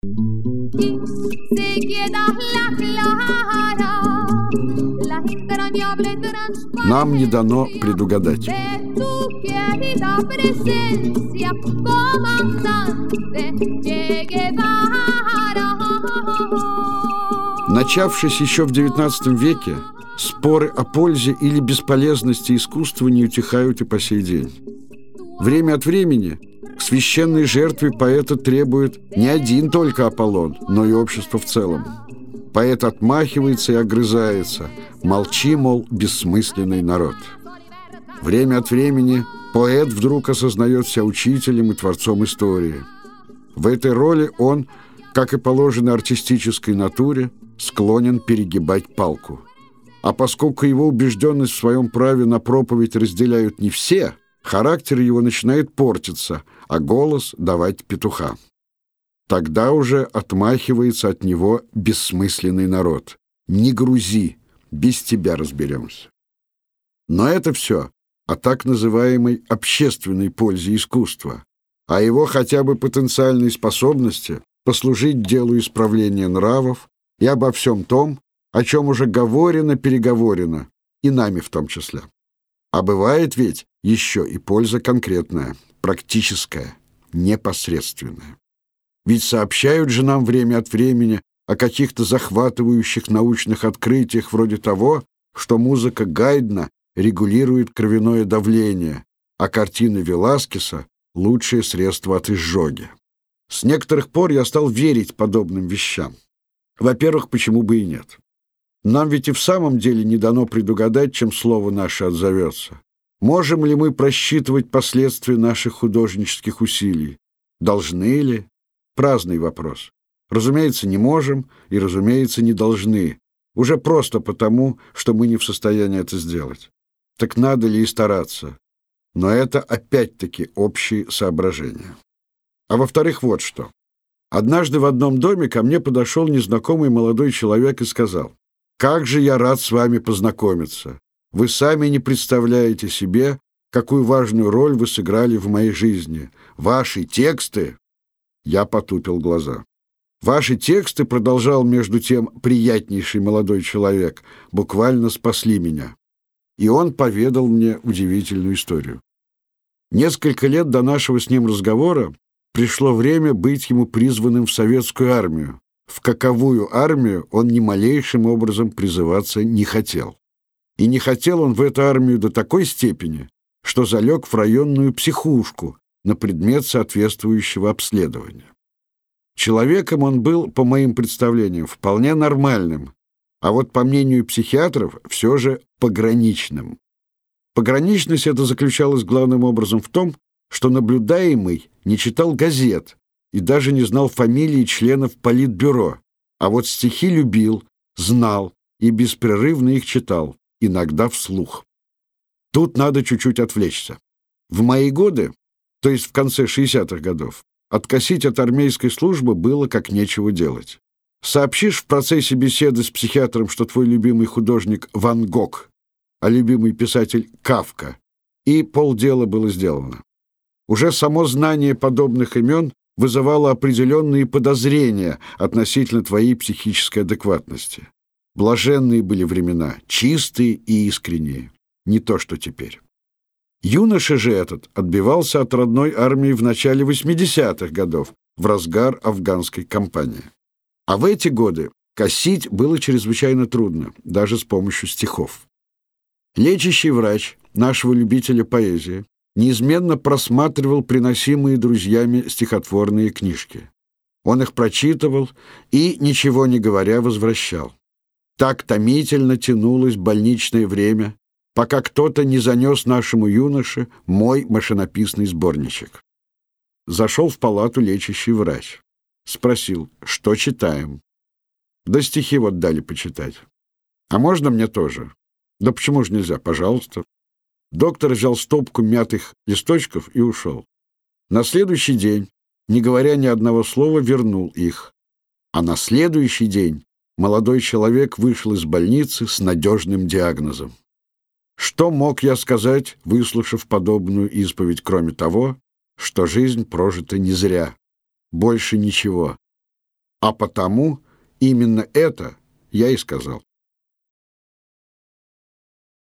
Нам не дано предугадать. Начавшись еще в XIX веке, споры о пользе или бесполезности искусства не утихают и по сей день. Время от времени к священной жертве поэта требует не один только Аполлон, но и общество в целом. Поэт отмахивается и огрызается: молчи, мол, бессмысленный народ. Время от времени поэт вдруг осознает себя учителем и творцом истории. В этой роли он, как и положено артистической натуре, склонен перегибать палку. А поскольку его убежденность в своем праве на проповедь разделяют не все, характер его начинает портиться, а голос давать петуха. Тогда уже отмахивается от него бессмысленный народ. Не грузи, без тебя разберемся. Но это все о так называемой общественной пользе искусства, о его хотя бы потенциальной способности послужить делу исправления нравов и обо всем том, о чем уже говорено-переговорено, и нами в том числе. А бывает ведь еще и польза конкретная, практическая, непосредственная. Ведь сообщают же нам время от времени о каких-то захватывающих научных открытиях вроде того, что музыка Гайдна регулирует кровяное давление, а картины Веласкеса — лучшее средство от изжоги. С некоторых пор я стал верить подобным вещам. Во-первых, почему бы и нет? Нам ведь и в самом деле не дано предугадать, чем слово наше отзовется. Можем ли мы просчитывать последствия наших художнических усилий? Должны ли? Праздный вопрос. Разумеется, не можем и, разумеется, не должны. Уже просто потому, что мы не в состоянии это сделать. Так надо ли и стараться? Но это опять-таки общие соображения. А во-вторых, вот что. Однажды в одном доме ко мне подошел незнакомый молодой человек и сказал: «Как же я рад с вами познакомиться! Вы сами не представляете себе, какую важную роль вы сыграли в моей жизни. Ваши тексты...» Я потупил глаза. «Ваши тексты, — продолжал между тем приятнейший молодой человек, — буквально спасли меня». И он поведал мне удивительную историю. Несколько лет до нашего с ним разговора пришло время быть ему призванным в советскую армию, в каковую армию он ни малейшим образом призываться не хотел. И не хотел он в эту армию до такой степени, что залег в районную психушку на предмет соответствующего обследования. Человеком он был, по моим представлениям, вполне нормальным, а вот, по мнению психиатров, все же пограничным. Пограничность эта заключалась главным образом в том, что наблюдаемый не читал газет и даже не знал фамилии членов политбюро, а вот стихи любил, знал и беспрерывно их читал, иногда вслух. Тут надо чуть-чуть отвлечься. В мои годы, то есть в конце 60-х годов, откосить от армейской службы было как нечего делать. Сообщишь в процессе беседы с психиатром, что твой любимый художник Ван Гог, а любимый писатель Кафка, и полдела было сделано. Уже само знание подобных имен вызывало определенные подозрения относительно твоей психической адекватности. Блаженные были времена, чистые и искренние, не то что теперь. Юноша же этот отбивался от родной армии в начале 80-х годов, в разгар афганской кампании. А в эти годы косить было чрезвычайно трудно, даже с помощью стихов. Лечащий врач нашего любителя поэзии неизменно просматривал приносимые друзьями стихотворные книжки. Он их прочитывал и, ничего не говоря, возвращал. Так томительно тянулось больничное время, пока кто-то не занес нашему юноше мой машинописный сборничек. Зашел в палату лечащий врач. Спросил, что читаем. Да стихи вот дали почитать. А можно мне тоже? Да почему же нельзя? Пожалуйста. Доктор взял стопку мятых листочков и ушел. На следующий день, не говоря ни одного слова, вернул их. А на следующий день молодой человек вышел из больницы с надежным диагнозом. Что мог я сказать, выслушав подобную исповедь, кроме того, что жизнь прожита не зря? Больше ничего. А потому именно это я и сказал.